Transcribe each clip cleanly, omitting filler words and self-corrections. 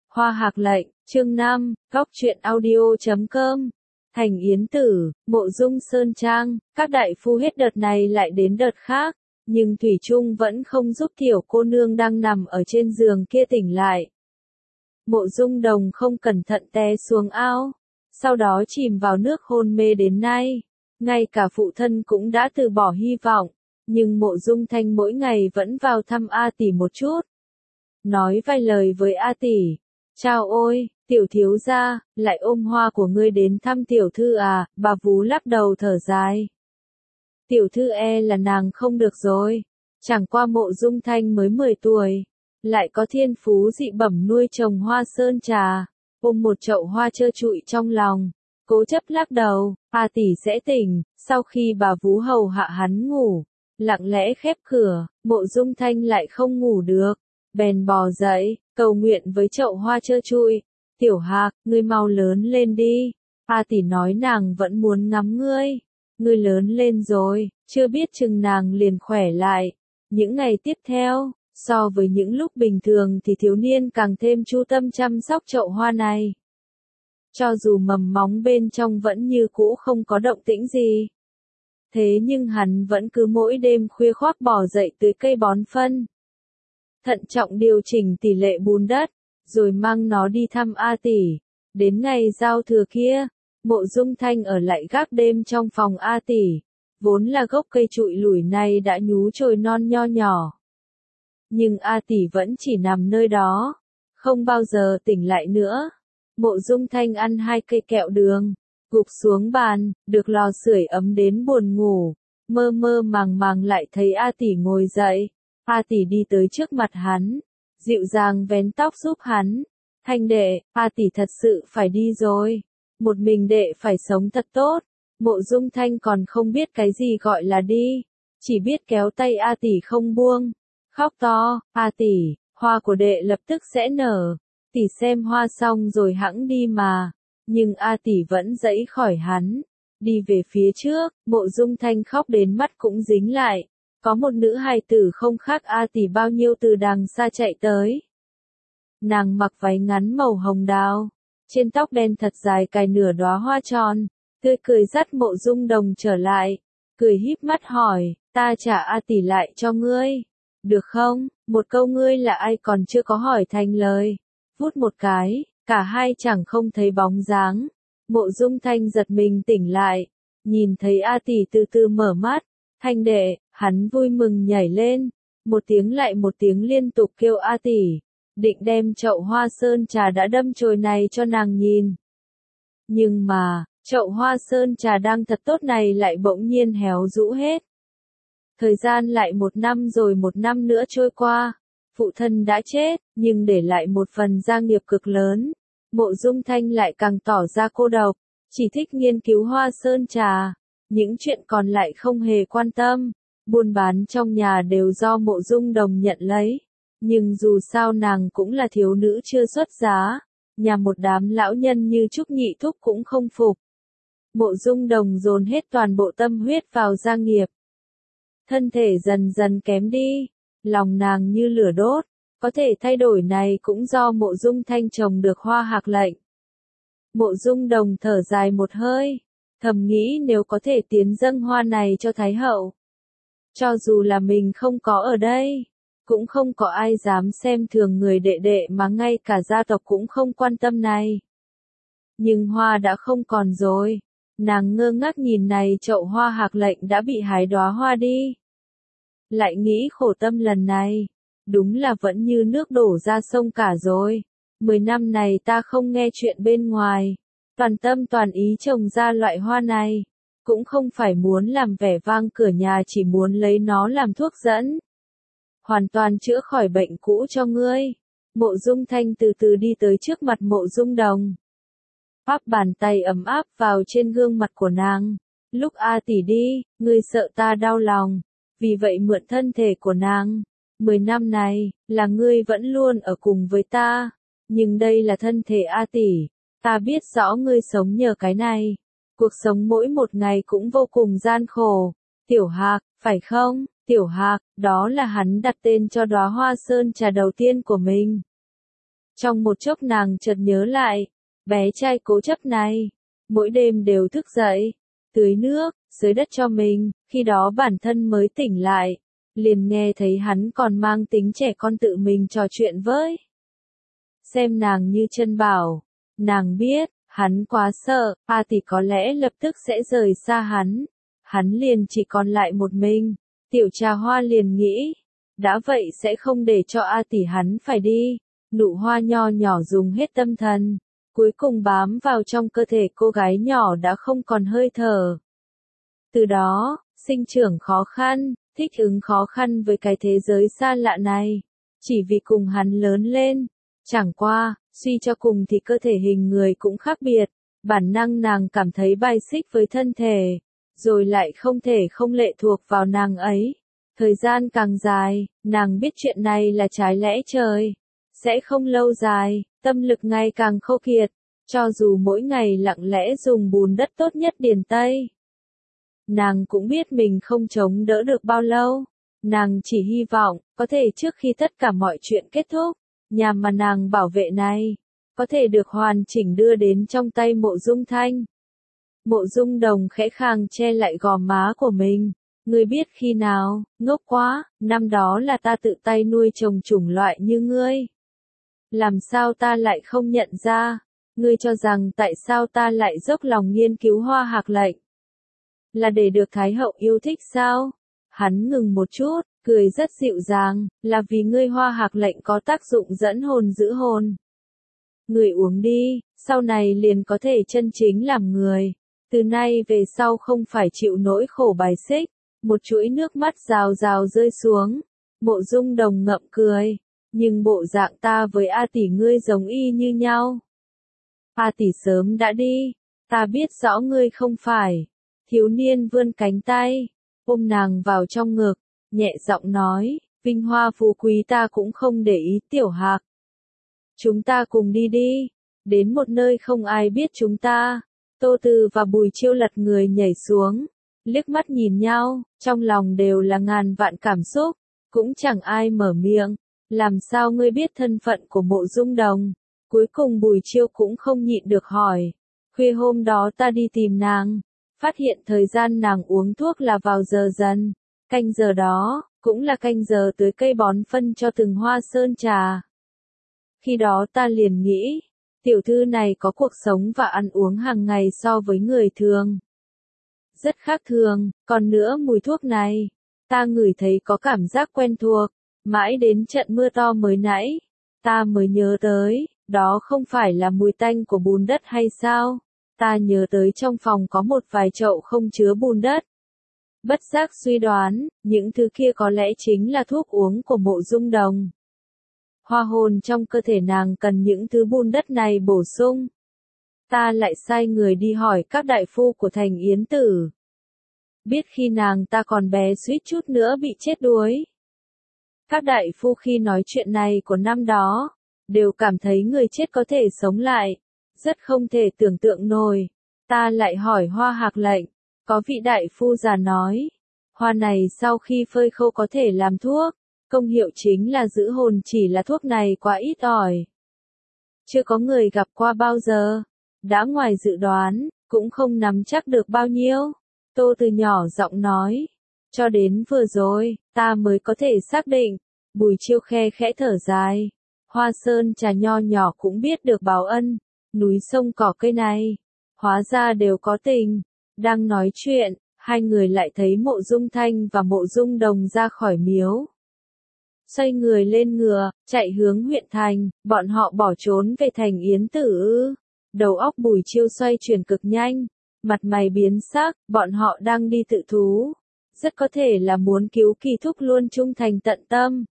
Hoa Hạc Lệnh, chương 5, Góc truyện audio.com. Thành Yến Tử, Mộ Dung Sơn Trang, các đại phu hết đợt này lại đến đợt khác, nhưng thủy chung vẫn không giúp tiểu cô nương đang nằm ở trên giường kia tỉnh lại. Mộ Dung Đồng không cẩn thận té xuống ao, sau đó chìm vào nước hôn mê đến nay. Ngay cả phụ thân cũng đã từ bỏ hy vọng, nhưng Mộ Dung Thanh mỗi ngày vẫn vào thăm A tỷ một chút. Nói vài lời với A tỷ. Chào ôi, tiểu thiếu gia, lại ôm hoa của ngươi đến thăm tiểu thư à, bà Vú lắc đầu thở dài. Tiểu thư là nàng không được rồi, chẳng qua Mộ Dung Thanh mới 10 tuổi, lại có thiên phú dị bẩm nuôi trồng hoa sơn trà, ôm một chậu hoa trơ trụi trong lòng, cố chấp lắc đầu, A tỷ sẽ tỉnh, sau khi bà Vú hầu hạ hắn ngủ, lặng lẽ khép cửa, Mộ Dung Thanh lại không ngủ được, bèn bò dậy, cầu nguyện với chậu hoa trơ trụi, tiểu Hạc, ngươi mau lớn lên đi, A tỷ nói nàng vẫn muốn ngắm ngươi lớn lên rồi, chưa biết chừng nàng liền khỏe lại. Những ngày tiếp theo, so với những lúc bình thường thì thiếu niên càng thêm chú tâm chăm sóc chậu hoa này. Cho dù mầm móng bên trong vẫn như cũ không có động tĩnh gì. Thế nhưng hắn vẫn cứ mỗi đêm khuya khoác bò dậy tưới cây bón phân. Thận trọng điều chỉnh tỷ lệ bùn đất, rồi mang nó đi thăm A tỷ. Đến ngày giao thừa kia, Mộ Dung Thanh ở lại gác đêm trong phòng A tỷ. Vốn là gốc cây trụi lủi này đã nhú chồi non nho nhỏ. Nhưng A tỷ vẫn chỉ nằm nơi đó, không bao giờ tỉnh lại nữa. Mộ Dung Thanh ăn 2 cây kẹo đường, gục xuống bàn, được lò sưởi ấm đến buồn ngủ, mơ mơ màng màng lại thấy A tỷ ngồi dậy. A tỷ đi tới trước mặt hắn, dịu dàng vén tóc giúp hắn. Thanh đệ, A tỷ thật sự phải đi rồi. Một mình đệ phải sống thật tốt. Mộ Dung Thanh còn không biết cái gì gọi là đi, chỉ biết kéo tay A tỷ không buông, khóc to, A tỷ, hoa của đệ lập tức sẽ nở, tỷ xem hoa xong rồi hẵng đi mà. Nhưng A tỷ vẫn giãy khỏi hắn, đi về phía trước. Mộ Dung Thanh khóc đến mắt cũng dính lại. Có một nữ hài tử không khác A tỷ bao nhiêu từ đằng xa chạy tới. Nàng mặc váy ngắn màu hồng đào, trên tóc đen thật dài cài nửa đóa hoa tròn, tươi cười dắt Mộ Dung Đồng trở lại, cười híp mắt hỏi, ta trả A tỷ lại cho ngươi, được không? Một câu ngươi là ai còn chưa có hỏi thành lời. Vút một cái, cả hai chẳng không thấy bóng dáng. Mộ Dung Thanh giật mình tỉnh lại, nhìn thấy A tỷ từ từ mở mắt. Thanh đệ, hắn vui mừng nhảy lên, một tiếng lại một tiếng liên tục kêu A tỷ, định đem chậu hoa sơn trà đã đâm chồi này cho nàng nhìn. Nhưng mà, chậu hoa sơn trà đang thật tốt này lại bỗng nhiên héo rũ hết. Thời gian lại 1 năm rồi 1 năm nữa trôi qua, phụ thân đã chết, nhưng để lại một phần gia nghiệp cực lớn. Mộ Dung Thanh lại càng tỏ ra cô độc, chỉ thích nghiên cứu hoa sơn trà. Những chuyện còn lại không hề quan tâm, buôn bán trong nhà đều do Mộ Dung Đồng nhận lấy. Nhưng dù sao nàng cũng là thiếu nữ chưa xuất giá, nhà một đám lão nhân như Trúc Nhị Thúc cũng không phục. Mộ Dung Đồng dồn hết toàn bộ tâm huyết vào gia nghiệp. Thân thể dần dần kém đi, lòng nàng như lửa đốt, có thể thay đổi này cũng do Mộ Dung Thanh trồng được Hoa Hạc Lệnh. Mộ Dung Đồng thở dài một hơi, thầm nghĩ nếu có thể tiến dâng hoa này cho Thái Hậu. Cho dù là mình không có ở đây, cũng không có ai dám xem thường người đệ đệ mà ngay cả gia tộc cũng không quan tâm này. Nhưng hoa đã không còn rồi, nàng ngơ ngác nhìn này chậu Hoa Hạc Lệnh đã bị hái đóa hoa đi. Lại nghĩ khổ tâm lần này, đúng là vẫn như nước đổ ra sông cả rồi. 10 năm này ta không nghe chuyện bên ngoài, toàn tâm toàn ý trồng ra loại hoa này, cũng không phải muốn làm vẻ vang cửa nhà, chỉ muốn lấy nó làm thuốc dẫn. Hoàn toàn chữa khỏi bệnh cũ cho ngươi. Mộ Dung Thanh từ từ đi tới trước mặt Mộ Dung Đồng, áp bàn tay ấm áp vào trên gương mặt của nàng. Lúc A tỷ đi, ngươi sợ ta đau lòng, vì vậy mượn thân thể của nàng. 10 năm này, là ngươi vẫn luôn ở cùng với ta, nhưng đây là thân thể A tỷ, ta biết rõ ngươi sống nhờ cái này. Cuộc sống mỗi một ngày cũng vô cùng gian khổ. Tiểu Hạc, phải không? Tiểu Hạc, đó là hắn đặt tên cho đóa hoa sơn trà đầu tiên của mình. Trong một chốc nàng chợt nhớ lại, bé trai cố chấp này, mỗi đêm đều thức dậy, tưới nước, xới đất cho mình, khi đó bản thân mới tỉnh lại, liền nghe thấy hắn còn mang tính trẻ con tự mình trò chuyện với. Xem nàng như chân bảo, nàng biết, hắn quá sợ, A Tỷ có lẽ lập tức sẽ rời xa hắn liền chỉ còn lại một mình, Tiểu Trà Hoa liền nghĩ, đã vậy sẽ không để cho A Tỷ hắn phải đi, nụ hoa nho nhỏ dùng hết tâm thần, cuối cùng bám vào trong cơ thể cô gái nhỏ đã không còn hơi thở. Từ đó, sinh trưởng khó khăn, thích ứng khó khăn với cái thế giới xa lạ này, chỉ vì cùng hắn lớn lên. Chẳng qua, suy cho cùng thì cơ thể hình người cũng khác biệt, bản năng nàng cảm thấy bài xích với thân thể, rồi lại không thể không lệ thuộc vào nàng ấy. Thời gian càng dài, nàng biết chuyện này là trái lẽ trời, sẽ không lâu dài, tâm lực ngày càng khô kiệt, cho dù mỗi ngày lặng lẽ dùng bùn đất tốt nhất điền Tây. Nàng cũng biết mình không chống đỡ được bao lâu, nàng chỉ hy vọng, có thể trước khi tất cả mọi chuyện kết thúc, nhà mà nàng bảo vệ này, có thể được hoàn chỉnh đưa đến trong tay Mộ Dung Thanh. Mộ Dung Đồng khẽ khàng che lại gò má của mình. Ngươi biết khi nào, ngốc quá, năm đó là ta tự tay nuôi trồng chủng loại như ngươi. Làm sao ta lại không nhận ra, ngươi cho rằng tại sao ta lại dốc lòng nghiên cứu hoa hạc lệnh? Là để được Thái hậu yêu thích sao? Hắn ngừng một chút, cười rất dịu dàng, là vì ngươi hoa hạc lệnh có tác dụng dẫn hồn giữ hồn. Ngươi uống đi, sau này liền có thể chân chính làm người. Từ nay về sau không phải chịu nỗi khổ bài xích. Một chuỗi nước mắt rào rào rơi xuống. Mộ Dung Đồng ngậm cười. Nhưng bộ dạng ta với A Tỷ ngươi giống y như nhau. A Tỷ sớm đã đi. Ta biết rõ ngươi không phải. Thiếu niên vươn cánh tay, ôm nàng vào trong ngực, nhẹ giọng nói, vinh hoa phú quý ta cũng không để ý Tiểu Hạc. Chúng ta cùng đi đi, đến một nơi không ai biết chúng ta. Tô Từ và Bùi Chiêu lật người nhảy xuống, liếc mắt nhìn nhau, trong lòng đều là ngàn vạn cảm xúc, cũng chẳng ai mở miệng. Làm sao ngươi biết thân phận của Mộ Dung Đồng? Cuối cùng Bùi Chiêu cũng không nhịn được hỏi. Khuya hôm đó ta đi tìm nàng, phát hiện thời gian nàng uống thuốc là vào giờ dần, canh giờ đó, cũng là canh giờ tưới cây bón phân cho từng hoa sơn trà. Khi đó ta liền nghĩ, tiểu thư này có cuộc sống và ăn uống hàng ngày so với người thường. Rất khác thường, còn nữa mùi thuốc này, ta ngửi thấy có cảm giác quen thuộc, mãi đến trận mưa to mới nãy, ta mới nhớ tới, đó không phải là mùi tanh của bùn đất hay sao? Ta nhớ tới trong phòng có một vài chậu không chứa bùn đất. Bất giác suy đoán, những thứ kia có lẽ chính là thuốc uống của Mộ Dung Đồng. Hoa hồn trong cơ thể nàng cần những thứ bùn đất này bổ sung. Ta lại sai người đi hỏi các đại phu của thành Yến Tử. Biết khi nàng ta còn bé suýt chút nữa bị chết đuối. Các đại phu khi nói chuyện này của năm đó, đều cảm thấy người chết có thể sống lại. Rất không thể tưởng tượng nổi. Ta lại hỏi hoa hạc lệnh, có vị đại phu già nói, hoa này sau khi phơi khô có thể làm thuốc, công hiệu chính là giữ hồn, chỉ là thuốc này quá ít ỏi. Chưa có người gặp qua bao giờ, đã ngoài dự đoán, cũng không nắm chắc được bao nhiêu. Tô Từ nhỏ giọng nói, cho đến vừa rồi, ta mới có thể xác định. Bùi Chiêu khe khẽ thở dài, hoa sơn trà nho nhỏ cũng biết được báo ân. Núi sông cỏ cây này, hóa ra đều có tình. Đang nói chuyện, hai người lại thấy Mộ Dung Thanh và Mộ Dung Đồng ra khỏi miếu. Xoay người lên ngựa, chạy hướng huyện thành, bọn họ bỏ trốn về thành Yến Tử ư? Đầu óc Bùi Chiêu xoay chuyển cực nhanh, mặt mày biến sắc, bọn họ đang đi tự thú. Rất có thể là muốn cứu Kỳ Thúc luôn trung thành tận tâm.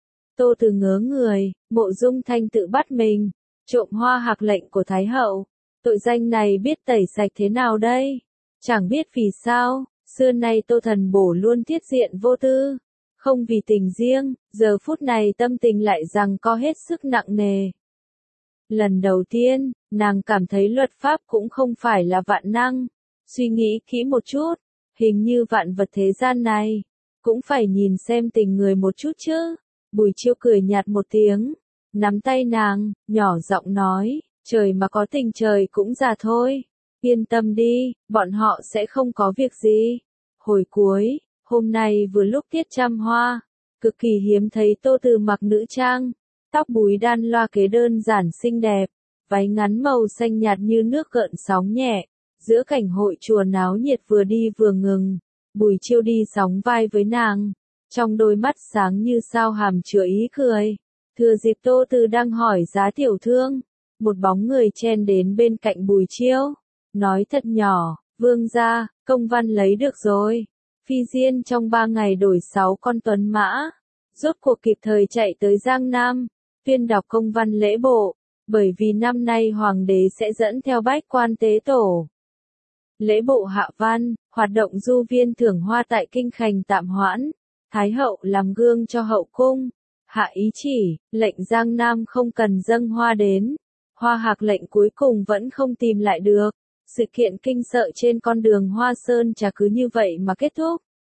Tô Từ ngớ người, Mộ Dung Thanh tự bắt mình. Trộm hoa hạc lệnh của Thái hậu, tội danh này biết tẩy sạch thế nào đây? Chẳng biết vì sao, xưa nay Tô Thần Bổ luôn thiết diện vô tư, không vì tình riêng, giờ phút này tâm tình lại rằng co hết sức nặng nề. Lần đầu tiên, nàng cảm thấy luật pháp cũng không phải là vạn năng, suy nghĩ kỹ một chút, hình như vạn vật thế gian này, cũng phải nhìn xem tình người một chút chứ. Bùi Chiêu cười nhạt một tiếng. nắm tay nàng, nhỏ giọng nói, trời mà có tình trời cũng già thôi. Yên tâm đi, bọn họ sẽ không có việc gì. Hồi cuối, hôm nay vừa lúc tiết trăm hoa, cực kỳ hiếm thấy Tô Từ mặc nữ trang, tóc búi đan loa kế đơn giản xinh đẹp, váy ngắn màu xanh nhạt như nước gợn sóng nhẹ, giữa cảnh hội chùa náo nhiệt vừa đi vừa ngừng. Bùi Chiêu đi sóng vai với nàng, trong đôi mắt sáng như sao hàm chứa ý cười. Thừa dịp Tô Từ đang hỏi giá tiểu thương, một bóng người chen đến bên cạnh Bùi Chiêu, nói thật nhỏ, vương gia, công văn lấy được rồi. Phi Diên trong 3 ngày đổi 6 con tuấn mã, rốt cuộc kịp thời chạy tới Giang Nam, tuyên đọc công văn lễ bộ, bởi vì năm nay hoàng đế sẽ dẫn theo bách quan tế tổ. Lễ bộ hạ văn, hoạt động du viên thưởng hoa tại kinh Khành tạm hoãn, Thái hậu làm gương cho hậu cung, hạ ý chỉ, lệnh Giang Nam không cần dâng hoa đến. Hoa Hạc lệnh cuối cùng vẫn không tìm lại được. Sự kiện kinh sợ trên con đường Hoa Sơn Trà cứ như vậy mà kết thúc.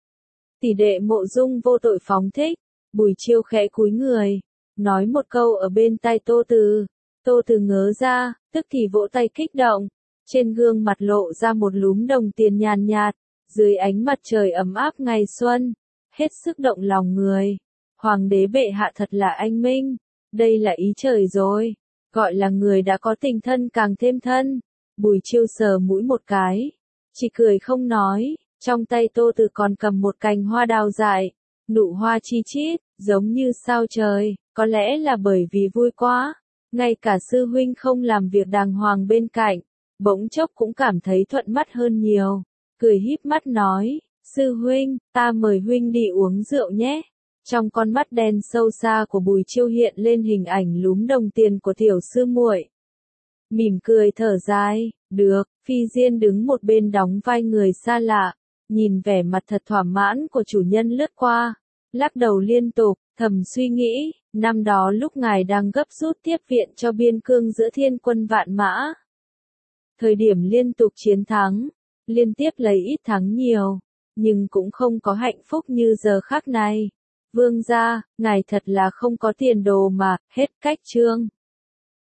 Tỷ đệ Mộ Dung vô tội phóng thích, Bùi Chiêu khẽ cúi người, nói một câu ở bên tai Tô Từ. Tô Từ ngớ ra, tức thì vỗ tay kích động, trên gương mặt lộ ra một lúm đồng tiền nhàn nhạt, dưới ánh mặt trời ấm áp ngày xuân, hết sức động lòng người. Hoàng đế bệ hạ thật là anh minh, đây là ý trời rồi, gọi là người đã có tình thân càng thêm thân. Bùi Chiêu sờ mũi một cái, chỉ cười không nói, trong tay Tô Từ còn cầm một cành hoa đào dại, nụ hoa chi chít, giống như sao trời, có lẽ là bởi vì vui quá, ngay cả sư huynh không làm việc đàng hoàng bên cạnh, bỗng chốc cũng cảm thấy thuận mắt hơn nhiều, cười híp mắt nói, sư huynh, ta mời huynh đi uống rượu nhé. Trong con mắt đen sâu xa của Bùi Chiêu hiện lên hình ảnh lúm đồng tiền của tiểu sư muội. Mỉm cười thở dài, được. Phi Diên đứng một bên đóng vai người xa lạ, nhìn vẻ mặt thật thỏa mãn của chủ nhân lướt qua, lắc đầu liên tục, thầm suy nghĩ, năm đó lúc ngài đang gấp rút tiếp viện cho biên cương giữa thiên quân vạn mã. Thời điểm liên tục chiến thắng, liên tiếp lấy ít thắng nhiều, nhưng cũng không có hạnh phúc như giờ khắc này. Vương gia, ngài thật là không có tiền đồ mà, hết cách chương.